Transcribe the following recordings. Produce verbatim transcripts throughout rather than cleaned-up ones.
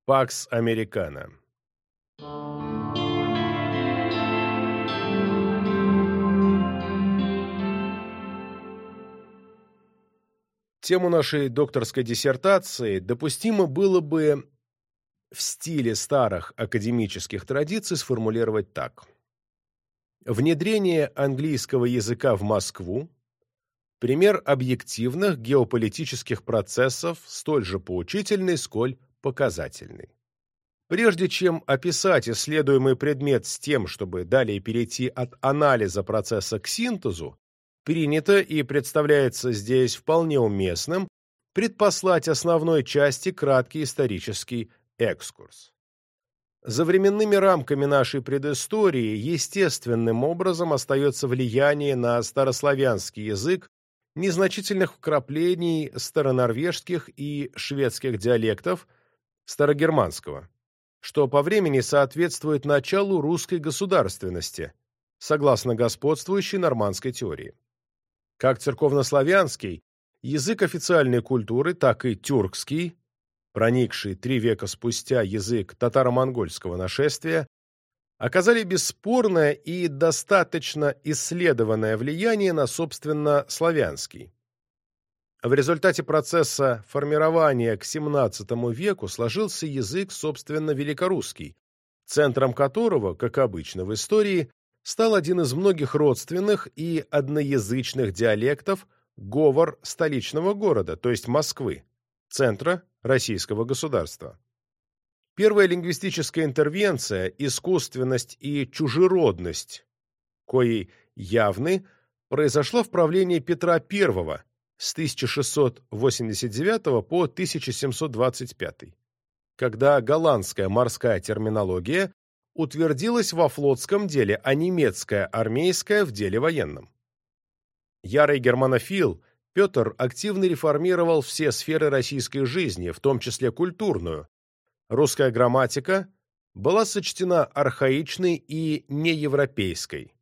Пакс Американо. Тему нашей докторской диссертации допустимо было бы в стиле старых академических традиций сформулировать так. Внедрение английского языка в Москву – пример объективных геополитических процессов, столь же поучительный, сколь показательный. Прежде чем описать исследуемый предмет с тем, чтобы далее перейти от анализа процесса к синтезу, принято и представляется здесь вполне уместным предпослать основной части краткий исторический экскурс. За временными рамками нашей предыстории естественным образом остается влияние на старославянский язык незначительных вкраплений старонорвежских и шведских диалектов старогерманского, что по времени соответствует началу русской государственности, согласно господствующей нормандской теории. Как церковнославянский, язык официальной культуры, так и тюркский, проникший три века спустя язык татаро-монгольского нашествия, оказали бесспорное и достаточно исследованное влияние на, собственно, славянский. В результате процесса формирования к семнадцатому веку сложился язык, собственно, великорусский, центром которого, как обычно в истории, стал один из многих родственных и одноязычных диалектов говор столичного города, то есть Москвы, центра российского государства. Первая лингвистическая интервенция, искусственность и чужеродность, кои явны, произошла в правлении Петра Первого с тысяча шестьсот восемьдесят девятого по тысяча семьсот двадцать пятый, когда голландская морская терминология утвердилась во флотском деле, а немецкая армейская в деле военном. Ярый германофил, Петр активно реформировал все сферы российской жизни, в том числе культурную. Русская грамматика была сочтена архаичной и неевропейской,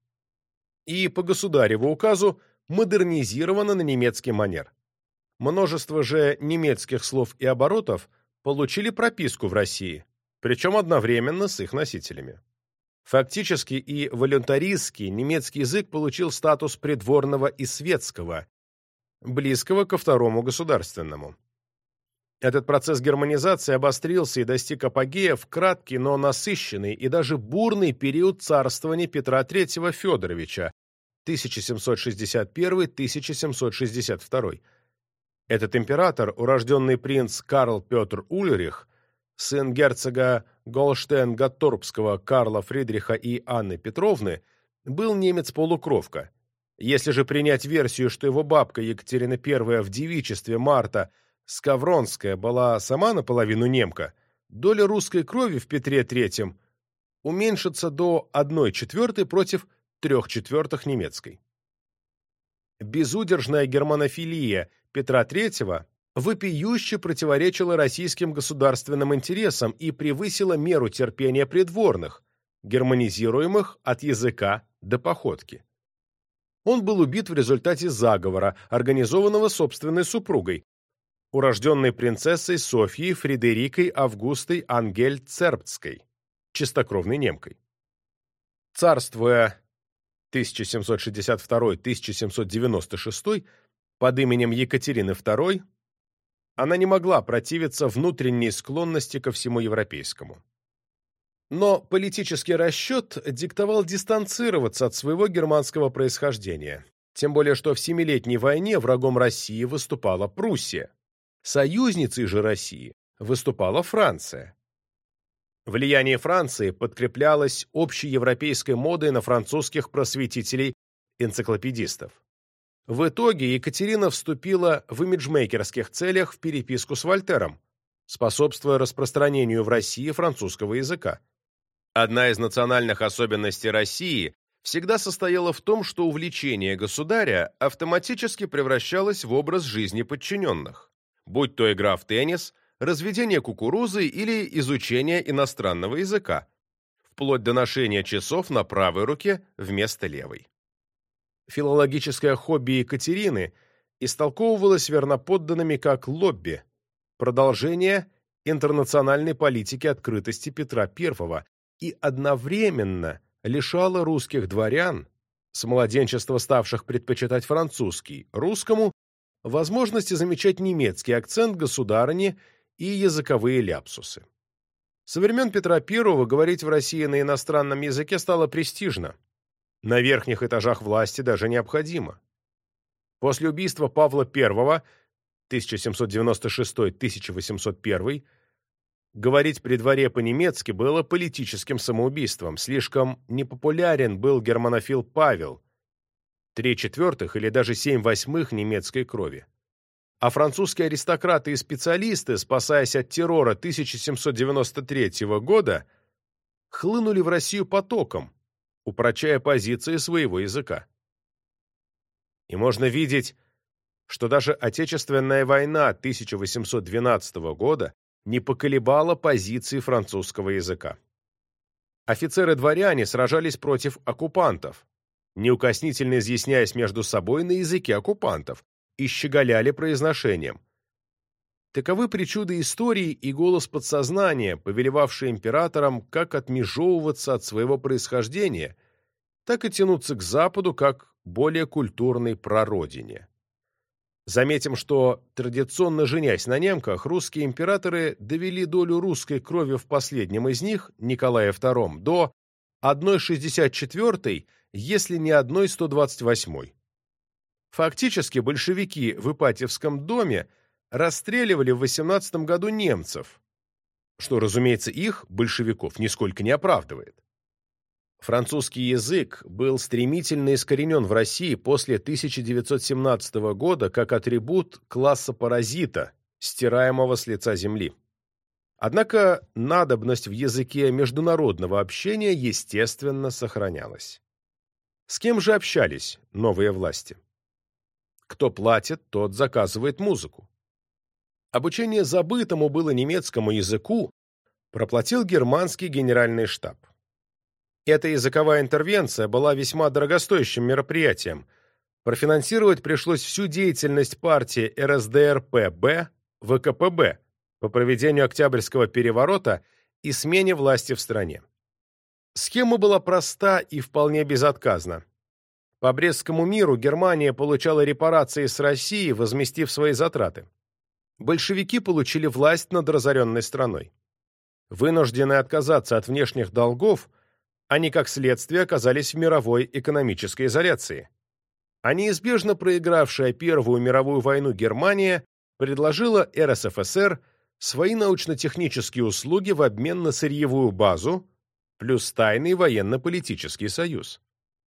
и по государеву указу модернизирована на немецкий манер. Множество же немецких слов и оборотов получили прописку в России, причем одновременно с их носителями. Фактически и волюнтаристски немецкий язык получил статус придворного и светского, близкого ко второму государственному. Этот процесс германизации обострился и достиг апогея в краткий, но насыщенный и даже бурный период царствования Петра Третьего Федоровича тысяча семьсот шестьдесят первый — тысяча семьсот шестьдесят второй. Этот император, урожденный принц Карл Петр Ульрих, сын герцога Голштейн-Гатторпского Карла Фридриха и Анны Петровны, был немец-полукровка. Если же принять версию, что его бабка Екатерина Первая в девичестве Марта Скавронская была сама наполовину немка, доля русской крови в Петре Третьем уменьшится до одной четвертой против трех четвертых немецкой. Безудержная германофилия Петра Третьего вопиюще противоречила российским государственным интересам и превысила меру терпения придворных, германизируемых от языка до походки. Он был убит в результате заговора, организованного собственной супругой, урожденной принцессой Софьей Фредерикой Августой Ангельцербцкой, чистокровной немкой. Царствуя тысяча семьсот шестьдесят второй — тысяча семьсот девяносто шестой под именем Екатерины Второй, она не могла противиться внутренней склонности ко всему европейскому. Но политический расчет диктовал дистанцироваться от своего германского происхождения, тем более что в Семилетней войне врагом России выступала Пруссия, союзницей же России выступала Франция. Влияние Франции подкреплялось общеевропейской модой на французских просветителей-энциклопедистов. В итоге Екатерина вступила в имиджмейкерских целях в переписку с Вольтером, способствуя распространению в России французского языка. Одна из национальных особенностей России всегда состояла в том, что увлечение государя автоматически превращалось в образ жизни подчиненных, будь то игра в теннис, разведение кукурузы или изучение иностранного языка, вплоть до ношения часов на правой руке вместо левой. Филологическое хобби Екатерины истолковывалось верноподданными как лобби, продолжение интернациональной политики открытости Петра Первого и одновременно лишала русских дворян, с младенчества ставших предпочитать французский русскому, возможности замечать немецкий акцент государыни и языковые ляпсусы. Со времен Петра Первого говорить в России на иностранном языке стало престижно. На верхних этажах власти даже необходимо. После убийства Павла Первого тысяча семьсот девяносто шестой — тысяча восемьсот первый говорить при дворе по-немецки было политическим самоубийством. Слишком непопулярен был германофил Павел, три четвертых или даже семь восьмых немецкой крови. А французские аристократы и специалисты, спасаясь от террора тысяча семьсот девяносто третьего года, хлынули в Россию потоком, упрочая позиции своего языка. И можно видеть, что даже Отечественная война тысяча восемьсот двенадцатого года не поколебала позиции французского языка. Офицеры-дворяне сражались против оккупантов, неукоснительно изъясняясь между собой на языке оккупантов, и щеголяли произношением. Таковы причуды истории и голос подсознания, повелевавший императорам как отмежевываться от своего происхождения, так и тянуться к Западу как более культурной прародине. Заметим, что, традиционно женясь на немках, русские императоры довели долю русской крови в последнем из них, Николае Втором, до одной шестьдесят четвёртой, если не одной сто двадцать восьмой. Фактически большевики в Ипатьевском доме расстреливали в восемнадцатом году немцев, что, разумеется, их, большевиков, нисколько не оправдывает. Французский язык был стремительно искоренен в России после тысяча девятьсот семнадцатого года как атрибут класса паразита, стираемого с лица земли. Однако надобность в языке международного общения, естественно, сохранялась. С кем же общались новые власти? Кто платит, тот заказывает музыку. Обучение забытому было немецкому языку проплатил германский генеральный штаб. Эта языковая интервенция была весьма дорогостоящим мероприятием. Профинансировать пришлось всю деятельность партии эр эс дэ эр пэ бэ вэ ка пэ бэ по проведению Октябрьского переворота и смене власти в стране. Схема была проста и вполне безотказна. По Брестскому миру Германия получала репарации с России, возместив свои затраты. Большевики получили власть над разоренной страной. Вынужденные отказаться от внешних долгов, они, как следствие, оказались в мировой экономической изоляции. А неизбежно проигравшая Первую мировую войну Германия предложила эр эс эф эс эр свои научно-технические услуги в обмен на сырьевую базу плюс тайный военно-политический союз.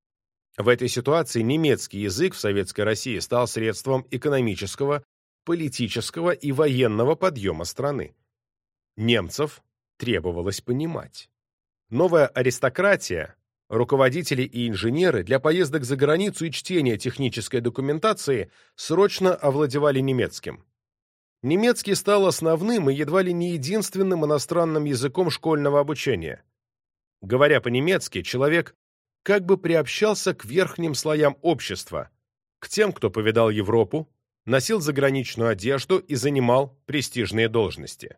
В этой ситуации немецкий язык в Советской России стал средством экономического, политического и военного подъема страны. Немцев требовалось понимать. Новая аристократия, руководители и инженеры для поездок за границу и чтения технической документации срочно овладевали немецким. Немецкий стал основным и едва ли не единственным иностранным языком школьного обучения. Говоря по-немецки, человек как бы приобщался к верхним слоям общества, к тем, кто повидал Европу, носил заграничную одежду и занимал престижные должности.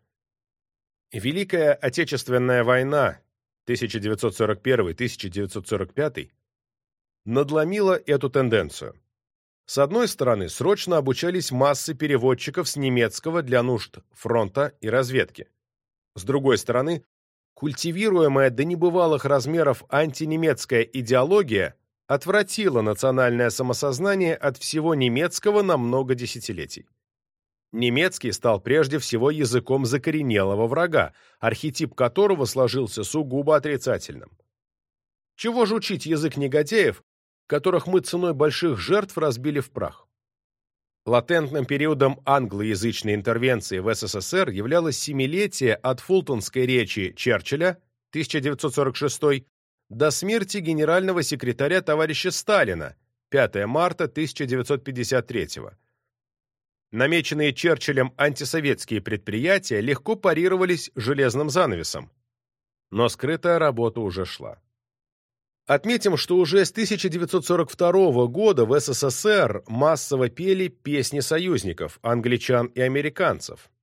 Великая Отечественная война тысяча девятьсот сорок первый — тысяча девятьсот сорок пятый надломила эту тенденцию. С одной стороны, срочно обучались массы переводчиков с немецкого для нужд фронта и разведки. С другой стороны, культивируемая до небывалых размеров антинемецкая идеология отвратила национальное самосознание от всего немецкого на много десятилетий. Немецкий стал прежде всего языком закоренелого врага, архетип которого сложился сугубо отрицательным. Чего же учить язык негодяев, которых мы ценой больших жертв разбили в прах? Латентным периодом англоязычной интервенции в эс эс эс эр являлось семилетие от фултонской речи Черчилля тысяча девятьсот сорок шестой до смерти генерального секретаря товарища Сталина пятого марта тысяча девятьсот пятьдесят третьего. Намеченные Черчиллем антисоветские предприятия легко парировались железным занавесом, но скрытая работа уже шла. Отметим, что уже с тысяча девятьсот сорок второго года в эс эс эс эр массово пели песни союзников, англичан и американцев.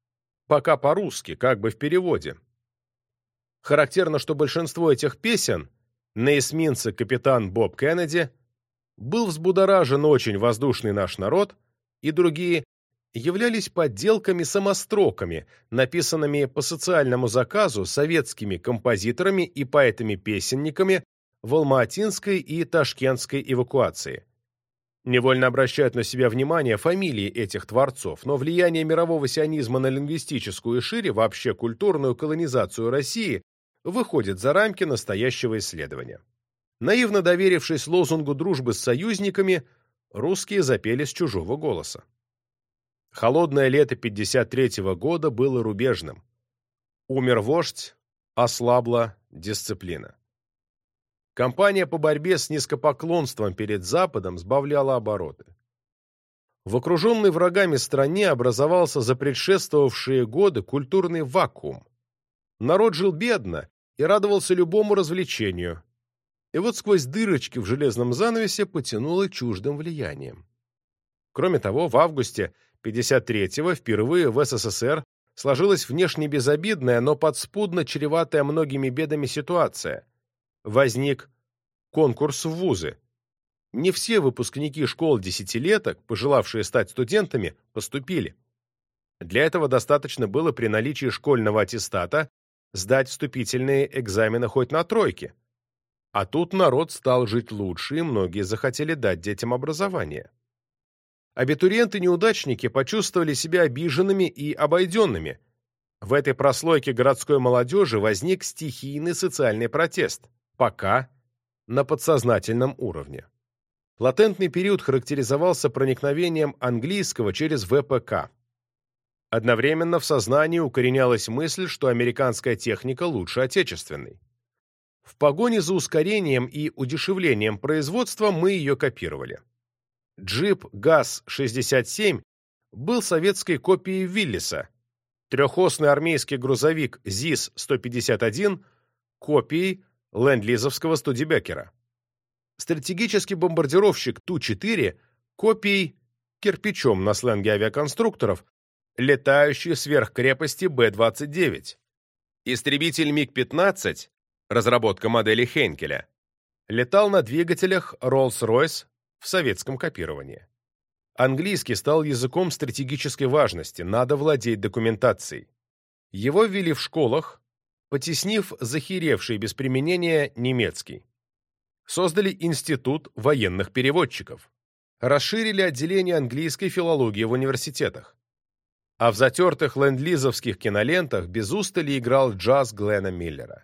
пока по-русски, как бы в переводе. Характерно, что большинство этих песен на эсминце «Капитан Боб Кеннеди», «Был взбудоражен очень воздушный наш народ» и другие являлись подделками-самостроками, написанными по социальному заказу советскими композиторами и поэтами-песенниками в Алма-Атинской и Ташкентской эвакуации. Невольно обращают на себя внимание фамилии этих творцов, но влияние мирового сионизма на лингвистическую и шире вообще культурную колонизацию России выходит за рамки настоящего исследования. Наивно доверившись лозунгу дружбы с союзниками, русские запели с чужого голоса. Холодное лето пятьдесят третьего года было рубежным. Умер вождь, ослабла дисциплина. Кампания по борьбе с низкопоклонством перед Западом сбавляла обороты. В окруженной врагами стране образовался за предшествовавшие годы культурный вакуум. Народ жил бедно и радовался любому развлечению. И вот сквозь дырочки в железном занавесе потянуло чуждым влиянием. Кроме того, в августе пятьдесят третьего впервые в СССР сложилась внешне безобидная, но подспудно чреватая многими бедами ситуация. Возник конкурс в вузы. Не все выпускники школ-десятилеток, пожелавшие стать студентами, поступили. Для этого достаточно было при наличии школьного аттестата сдать вступительные экзамены хоть на тройке. А тут народ стал жить лучше, и многие захотели дать детям образование. Абитуриенты-неудачники почувствовали себя обиженными и обойденными. В этой прослойке городской молодежи возник стихийный социальный протест. Пока на подсознательном уровне. Латентный период характеризовался проникновением английского через вэ пэ ка. Одновременно в сознании укоренялась мысль, что американская техника лучше отечественной. В погоне за ускорением и удешевлением производства мы ее копировали. Джип ГАЗ шестьдесят семь был советской копией Виллиса, трехосный армейский грузовик ЗИС сто пятьдесят один – копией ленд-лизовского Студебекера. Стратегический бомбардировщик Ту четыре копией, кирпичом на сленге авиаконструкторов, летающей сверхкрепости Бэ двадцать девять. Истребитель Миг пятнадцать, разработка модели Хейнкеля, летал на двигателях Rolls-Royce в советском копировании. Английский стал языком стратегической важности, надо владеть документацией. Его ввели в школах, потеснив захиревший без применения немецкий. Создали институт военных переводчиков. Расширили отделение английской филологии в университетах. А в затертых ленд-лизовских кинолентах без устали играл джаз Гленна Миллера.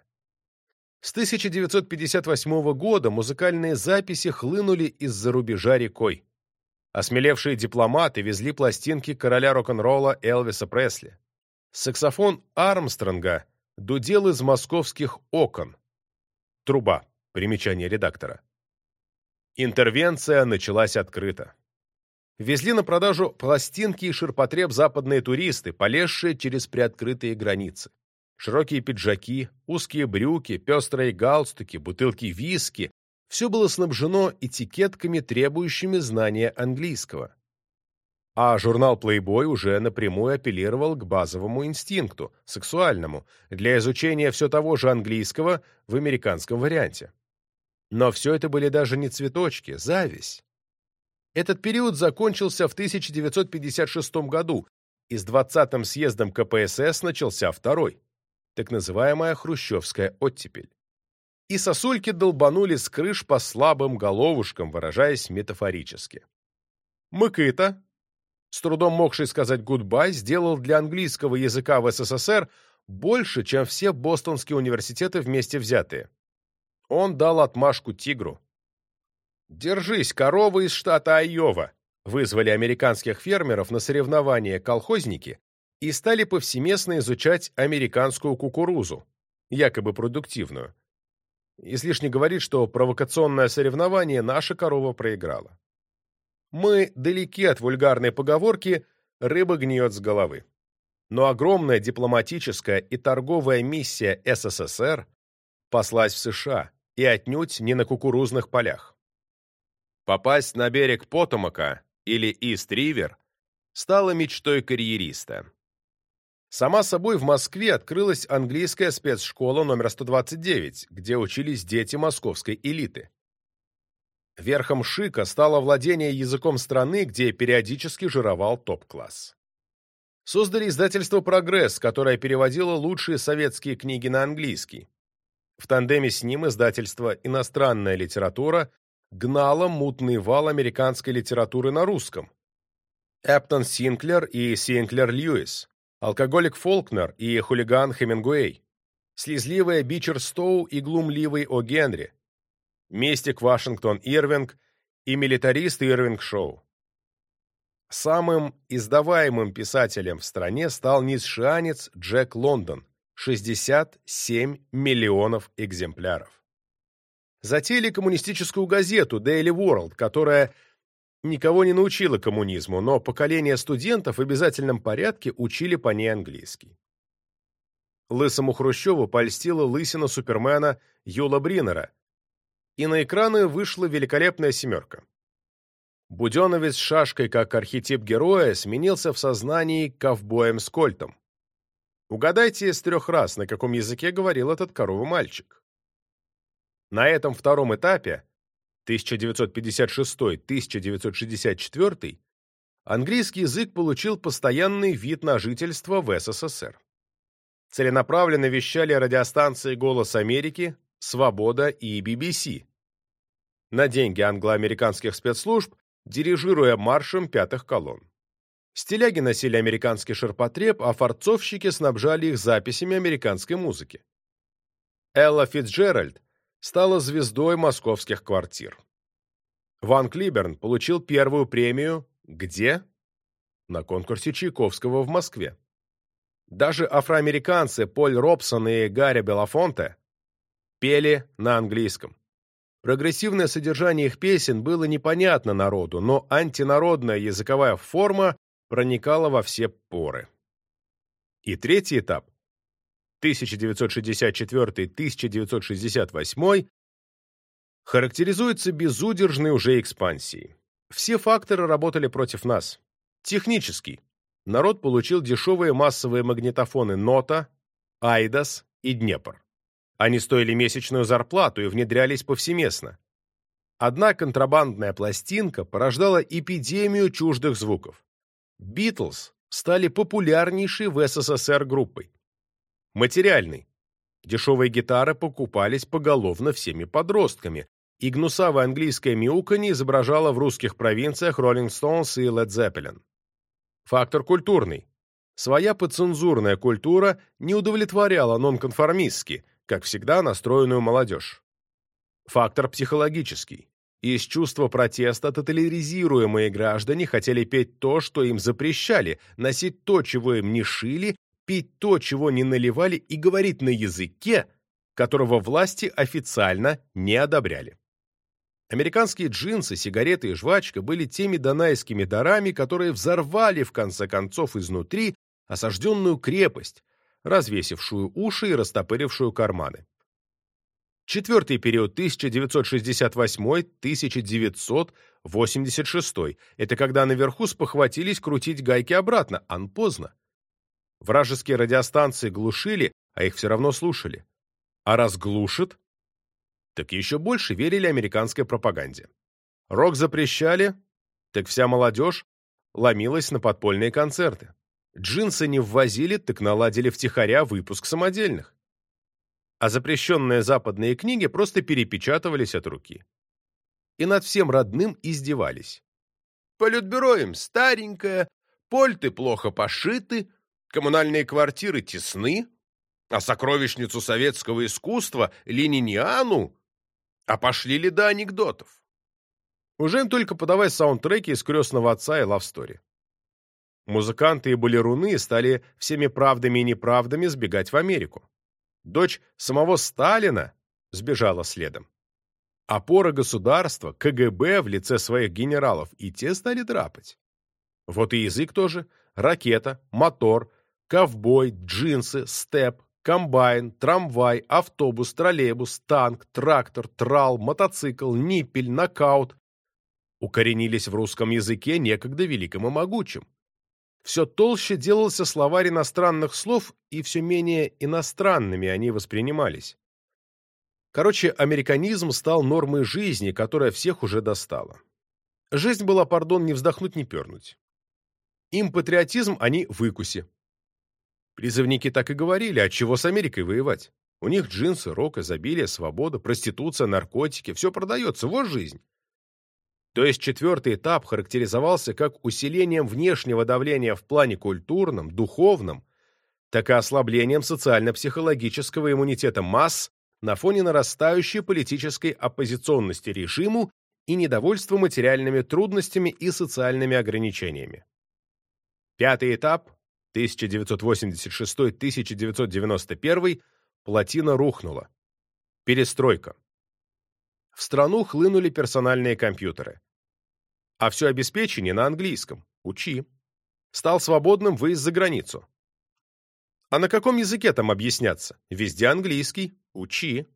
С тысяча девятьсот пятьдесят восьмого года музыкальные записи хлынули из-за рубежа рекой. Осмелевшие дипломаты везли пластинки короля рок-н-ролла Элвиса Пресли. Саксофон Армстронга дудел из московских окон. Труба. Примечание редактора. Интервенция началась открыто. Везли на продажу пластинки и ширпотреб западные туристы, полезшие через приоткрытые границы. Широкие пиджаки, узкие брюки, пестрые галстуки, бутылки виски – все было снабжено этикетками, требующими знания английского. А журнал Playboy уже напрямую апеллировал к базовому инстинкту, сексуальному, для изучения все того же английского в американском варианте. Но все это были даже не цветочки, зависть. Этот период закончился в тысяча девятьсот пятьдесят шестом году, и с двадцатым съездом ка пэ эс эс начался второй, так называемая хрущевская оттепель. И сосульки долбанули с крыш по слабым головушкам, выражаясь метафорически. Мыкыта, с трудом могший сказать «гудбай», сделал для английского языка в эс эс эс эр больше, чем все бостонские университеты вместе взятые. Он дал отмашку тигру. «Держись, корова из штата Айова!» вызвали американских фермеров на соревнования колхозники и стали повсеместно изучать американскую кукурузу, якобы продуктивную. Излишне говорить, что провокационное соревнование наша корова проиграла. Мы далеки от вульгарной поговорки «рыба гниет с головы». Но огромная дипломатическая и торговая миссия эс эс эс эр паслась в США и отнюдь не на кукурузных полях. Попасть на берег Потомака или Ист-Ривер стало мечтой карьериста. Сама собой в Москве открылась английская спецшкола номер сто двадцать девять, где учились дети московской элиты. Верхом шика стало владение языком страны, где периодически жировал топ-класс. Создали издательство «Прогресс», которое переводило лучшие советские книги на английский. В тандеме с ним издательство «Иностранная литература» гнало мутный вал американской литературы на русском. Эптон Синклер и Синклер Льюис, алкоголик Фолкнер и хулиган Хемингуэй, слезливая Бичер Стоу и глумливый О. Генри, мистик Вашингтон Ирвинг и милитарист Ирвинг Шоу. Самым издаваемым писателем в стране стал низшианец Джек Лондон, шестьдесят семь миллионов экземпляров. Затеяли коммунистическую газету Daily World, которая никого не научила коммунизму, но поколение студентов в обязательном порядке учили по ней английский. Лысому Хрущеву польстила лысина Супермена Юла Бриннера, и на экраны вышла великолепная семерка. Буденовец с шашкой как архетип героя сменился в сознании ковбоем с кольтом. Угадайте с трех раз, на каком языке говорил этот коровый мальчик. На этом втором этапе, тысяча девятьсот пятьдесят шестой — тысяча девятьсот шестьдесят четвёртый, английский язык получил постоянный вид на жительство в эс эс эс эр. Целенаправленно вещали радиостанции «Голос Америки», «Свобода» и би би си. На деньги англо-американских спецслужб, дирижируя маршем пятых колонн. Стиляги носили американский ширпотреб, а форцовщики снабжали их записями американской музыки. Элла Фицджеральд стала звездой московских квартир. Ван Клиберн получил первую премию «Где?» на конкурсе Чайковского в Москве. Даже афроамериканцы Поль Робсон и Гарри Белафонте пели на английском. Прогрессивное содержание их песен было непонятно народу, но антинародная языковая форма проникала во все поры. И третий этап, тысяча девятьсот шестьдесят четвёртый — тысяча девятьсот шестьдесят восьмой, характеризуется безудержной уже экспансией. Все факторы работали против нас. Технический. Народ получил дешевые массовые магнитофоны «Нота», «Айдас» и «Днепр». Они стоили месячную зарплату и внедрялись повсеместно. Одна контрабандная пластинка порождала эпидемию чуждых звуков. «Битлз» стали популярнейшей в эс эс эс эр группой. Материальный. Дешевые гитары покупались поголовно всеми подростками, и гнусавое английское мяуканье изображало в русских провинциях Rolling Stones и Led Zeppelin. Фактор культурный. Своя подцензурная культура не удовлетворяла нонконформистски, как всегда, настроенную молодежь. Фактор психологический. Из чувства протеста тотализируемые граждане хотели петь то, что им запрещали, носить то, чего им не шили, пить то, чего не наливали, и говорить на языке, которого власти официально не одобряли. Американские джинсы, сигареты и жвачка были теми донайскими дарами, которые взорвали, в конце концов, изнутри осажденную крепость, развесившую уши и растопырившую карманы. Четвертый период, тысяча девятьсот шестьдесят восьмой — тысяча девятьсот восемьдесят шестой, это когда наверху спохватились крутить гайки обратно, а поздно. Вражеские радиостанции глушили, а их все равно слушали. А раз глушат, так еще больше верили американской пропаганде. Рок запрещали, так вся молодежь ломилась на подпольные концерты. Джинсы не ввозили, так наладили втихаря выпуск самодельных. А запрещенные западные книги просто перепечатывались от руки. И над всем родным издевались. Политбюро им старенькое, польты плохо пошиты, коммунальные квартиры тесны, а сокровищницу советского искусства, лениниану, а пошли ли до анекдотов. Уже им только подавай саундтреки из «Крестного отца» и «Лавстори». Музыканты и балеруны стали всеми правдами и неправдами сбегать в Америку. Дочь самого Сталина сбежала следом. Опора государства, ка гэ бэ в лице своих генералов, и те стали драпать. Вот и язык тоже. Ракета, мотор, ковбой, джинсы, степ, комбайн, трамвай, автобус, троллейбус, танк, трактор, трал, мотоцикл, ниппель, нокаут укоренились в русском языке, некогда великом и могучем. все толще делался словарь иностранных слов, и все менее иностранными они воспринимались. Короче, американизм стал нормой жизни, которая всех уже достала. Жизнь была, пардон, не вздохнуть, не пернуть. Им патриотизм, они выкуси. Призывники так и говорили, а чего с Америкой воевать? У них джинсы, рок, изобилие, свобода, проституция, наркотики, все продается, вот жизнь. То есть четвертый этап характеризовался как усилением внешнего давления в плане культурном, духовном, так и ослаблением социально-психологического иммунитета масс на фоне нарастающей политической оппозиционности режиму и недовольства материальными трудностями и социальными ограничениями. Пятый этап, тысяча девятьсот восемьдесят шестой — тысяча девятьсот девяносто первый, плотина рухнула. Перестройка. В страну хлынули персональные компьютеры. А все обеспечение на английском. Учи. Стал свободным выезд за границу. А на каком языке там объясняться? Везде английский. Учи.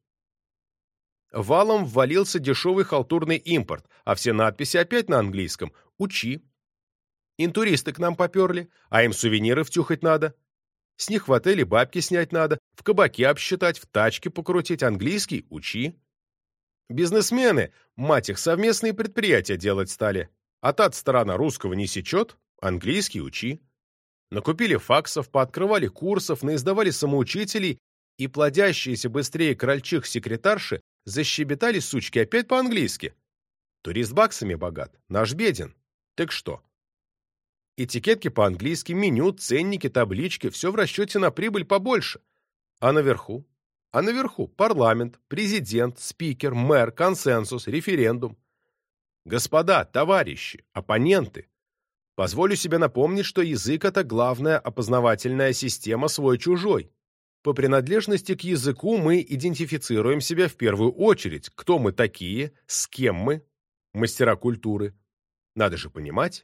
Валом ввалился дешевый халтурный импорт, а все надписи опять на английском. Учи. Интуристы к нам поперли, а им сувениры втюхать надо. С них в отеле бабки снять надо, в кабаке обсчитать, в тачке покрутить. Английский. Учи. Бизнесмены, мать их, совместные предприятия делать стали. А та сторона русского не сечет, английский учи. Накупили факсов, пооткрывали курсов, наиздавали самоучителей, и плодящиеся быстрее крольчих секретарши защебетали сучки опять по-английски. Турист баксами богат, наш беден. Так что? Этикетки по-английски, меню, ценники, таблички, все в расчете на прибыль побольше. А наверху? А наверху парламент, президент, спикер, мэр, консенсус, референдум. Господа, товарищи, оппоненты, позволю себе напомнить, что язык — это главная опознавательная система свой-чужой. По принадлежности к языку мы идентифицируем себя в первую очередь, кто мы такие, с кем мы, мастера культуры. Надо же понимать.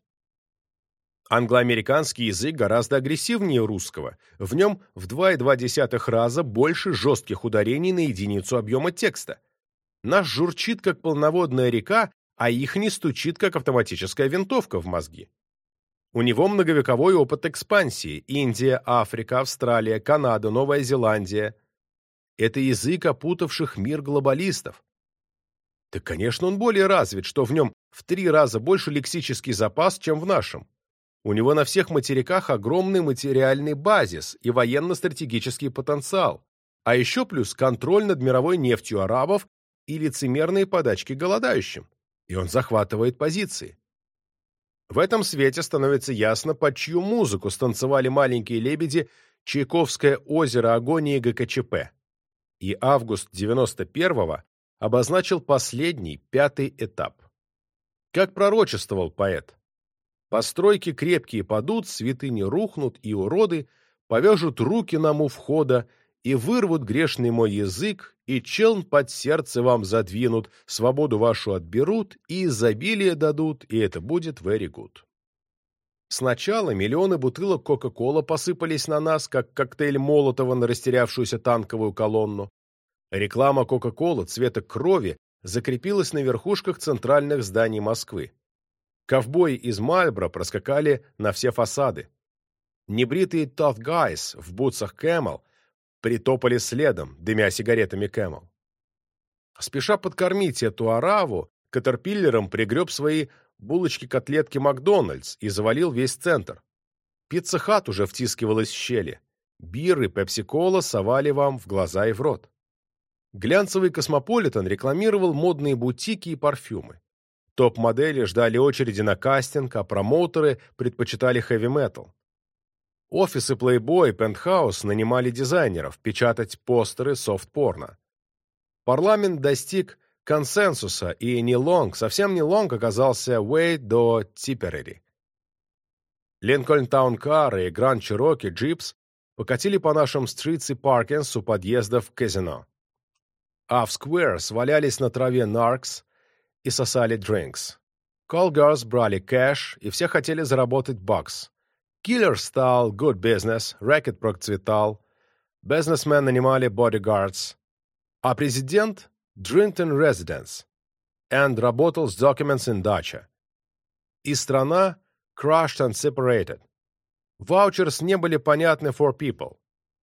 Англоамериканский язык гораздо агрессивнее русского. В нем в два и две десятых раза больше жестких ударений на единицу объема текста. Наш журчит, как полноводная река, а их не стучит, как автоматическая винтовка в мозги. У него многовековой опыт экспансии. Индия, Африка, Австралия, Канада, Новая Зеландия. Это язык опутавших мир глобалистов. Так, конечно, он более развит, что в нем в три раза больше лексический запас, чем в нашем. У него на всех материках огромный материальный базис и военно-стратегический потенциал, а еще плюс контроль над мировой нефтью арабов и лицемерные подачки голодающим. И он захватывает позиции. В этом свете становится ясно, под чью музыку станцевали маленькие лебеди Чайковское озеро агонии ГКЧП. И август девяносто первого обозначил последний, пятый этап. Как пророчествовал поэт, постройки крепкие падут, святыни рухнут, и уроды повяжут руки нам у входа и вырвут грешный мой язык, и челн под сердце вам задвинут, свободу вашу отберут, и изобилие дадут, и это будет very good. Сначала миллионы бутылок Кока-Кола посыпались на нас, как коктейль Молотова на растерявшуюся танковую колонну. Реклама Кока-Колы цвета крови закрепилась на верхушках центральных зданий Москвы. Ковбои из Мальборо проскакали на все фасады. Небритые tough guys в бутсах Camel притопали следом, дымя сигаретами Camel. Спеша подкормить эту ораву, Катерпиллером пригреб свои булочки-котлетки Макдональдс и завалил весь центр. Пицца Хат уже втискивалась в щели. Бир и пепси-кола совали вам в глаза и в рот. Глянцевый Космополитен рекламировал модные бутики и парфюмы. Топ-модели ждали очереди на кастинг, а промоутеры предпочитали хэви-метал. Офисы Playboy и Penthouse нанимали дизайнеров печатать постеры софт-порно. Парламент достиг консенсуса, и не лонг, совсем не лонг оказался way до Tipperary. Линкольн-таун-кар и Гранд Чироки Джипс покатили по нашим стритс и паркинс у подъездов к казино. А в скверс валялись на траве наркс и сосали дринкс. Call-girls брали кэш, и все хотели заработать бакс. Киллер стал good business, рэкет процветал, бизнесмен нанимали bodyguards, а президент — drinked in residence, and работал с documents in Dacha. И страна crushed and separated. Vouchers не были понятны for people.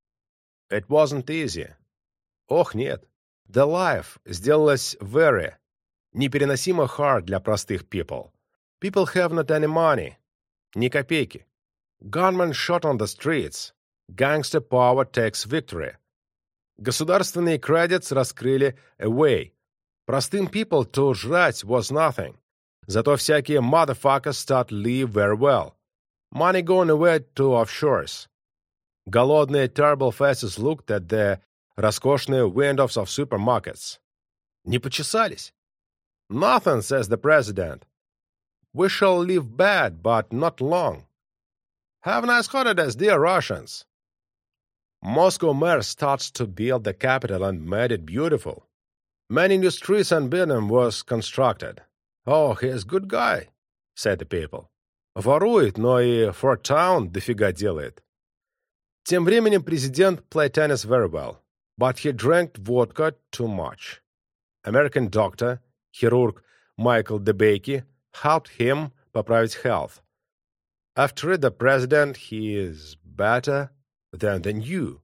It wasn't easy. Ох, нет. The life сделалась very, непереносимо hard для простых people. People have not any money. Ни копейки. Gunmen shot on the streets. Gangster power takes victory. Государственные credits раскрыли away. Простым people to жрать was nothing. Зато всякие motherfuckers start live very well. Money gone away to offshores. Голодные terrible faces looked at the роскошные windows of supermarkets. Не почесались. Nothing, says the president. We shall live bad, but not long. Have nice holidays, dear Russians. Moscow mayor starts to build the capital and made it beautiful. Many new streets and buildings was constructed. Oh, he is good guy, said the people. Ворует, но и for town дофига делает. Тем временем президент played tennis very well, but he drank vodka too much. American doctor, хирург Michael DeBakey, helped him поправить health. After the president, he is better than the new.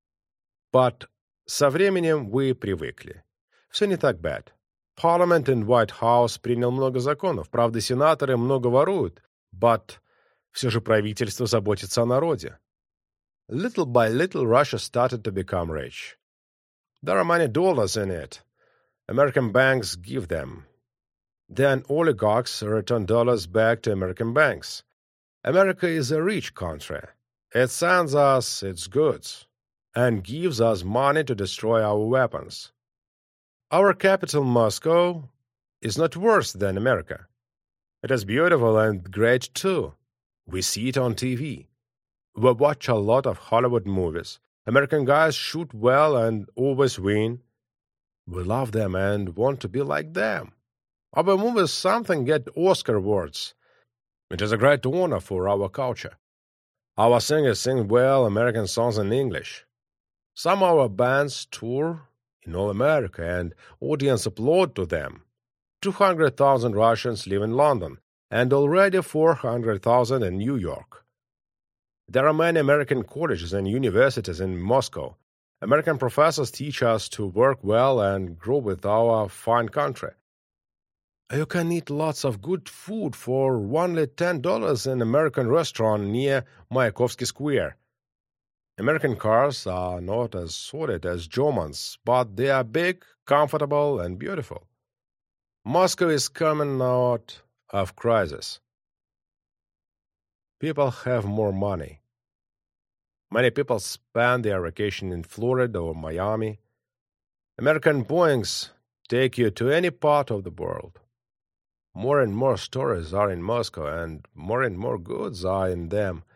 But со временем вы привыкли. Все не так bad. Parliament in White House принял много законов. Правда, сенаторы много воруют. But все же правительство заботится о народе. Little by little, Russia started to become rich. There are many dollars in it. American banks give them. Then oligarchs return dollars back to American banks. America is a rich country. It sends us its goods and gives us money to destroy our weapons. Our capital, Moscow, is not worse than America. It is beautiful and great too. We see it on T V. We watch a lot of Hollywood movies. American guys shoot well and always win. We love them and want to be like them. Our movies something get Oscar awards. It is a great honor for our culture. Our singers sing well American songs in English. Some of our bands tour in all America and audience applaud to them. two hundred thousand Russians live in London and already four hundred thousand in New York. There are many American colleges and universities in Moscow. American professors teach us to work well and grow with our fine country. You can eat lots of good food for only ten dollars in an American restaurant near Mayakovsky Square. American cars are not as solid as Germans, but they are big, comfortable, and beautiful. Moscow is coming out of crisis. People have more money. Many people spend their vacation in Florida or Miami. American Boeings take you to any part of the world. More and more stores are in Moscow, and more and more goods are in them.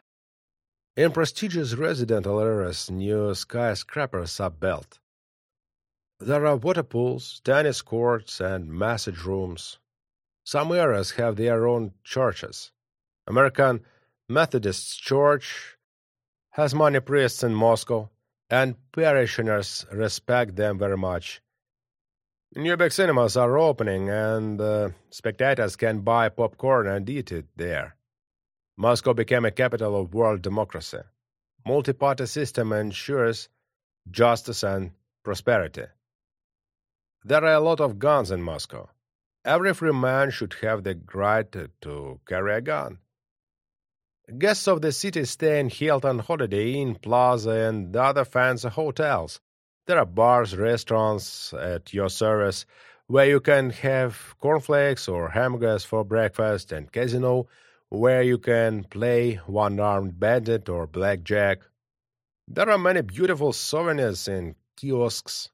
In prestigious residential areas near skyscrapers are built. There are water pools, tennis courts, and massage rooms. Some areas have their own churches. American Methodist Church has many priests in Moscow, and parishioners respect them very much. New big cinemas are opening, and uh, spectators can buy popcorn and eat it there. Moscow became a capital of world democracy. Multi-party system ensures justice and prosperity. There are a lot of guns in Moscow. Every free man should have the right to carry a gun. Guests of the city stay in Hilton, Holiday Inn, Plaza, and other fancy hotels. There are bars, restaurants at your service where you can have cornflakes or hamburgers for breakfast, and casino where you can play one-armed bandit or blackjack. There are many beautiful souvenirs in kiosks.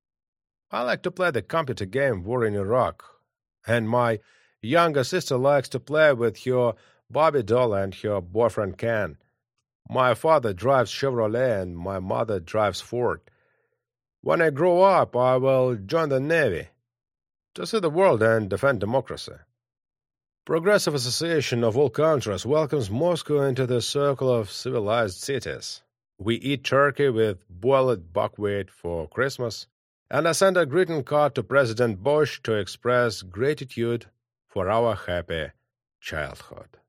I like to play the computer game War in Iraq, and my younger sister likes to play with her Barbie doll and her boyfriend Ken. My father drives Chevrolet and my mother drives Ford. When I grow up, I will join the Navy to see the world and defend democracy. Progressive Association of all countries welcomes Moscow into the circle of civilized cities. We eat turkey with boiled buckwheat for Christmas, and I send a greeting card to President Bush to express gratitude for our happy childhood.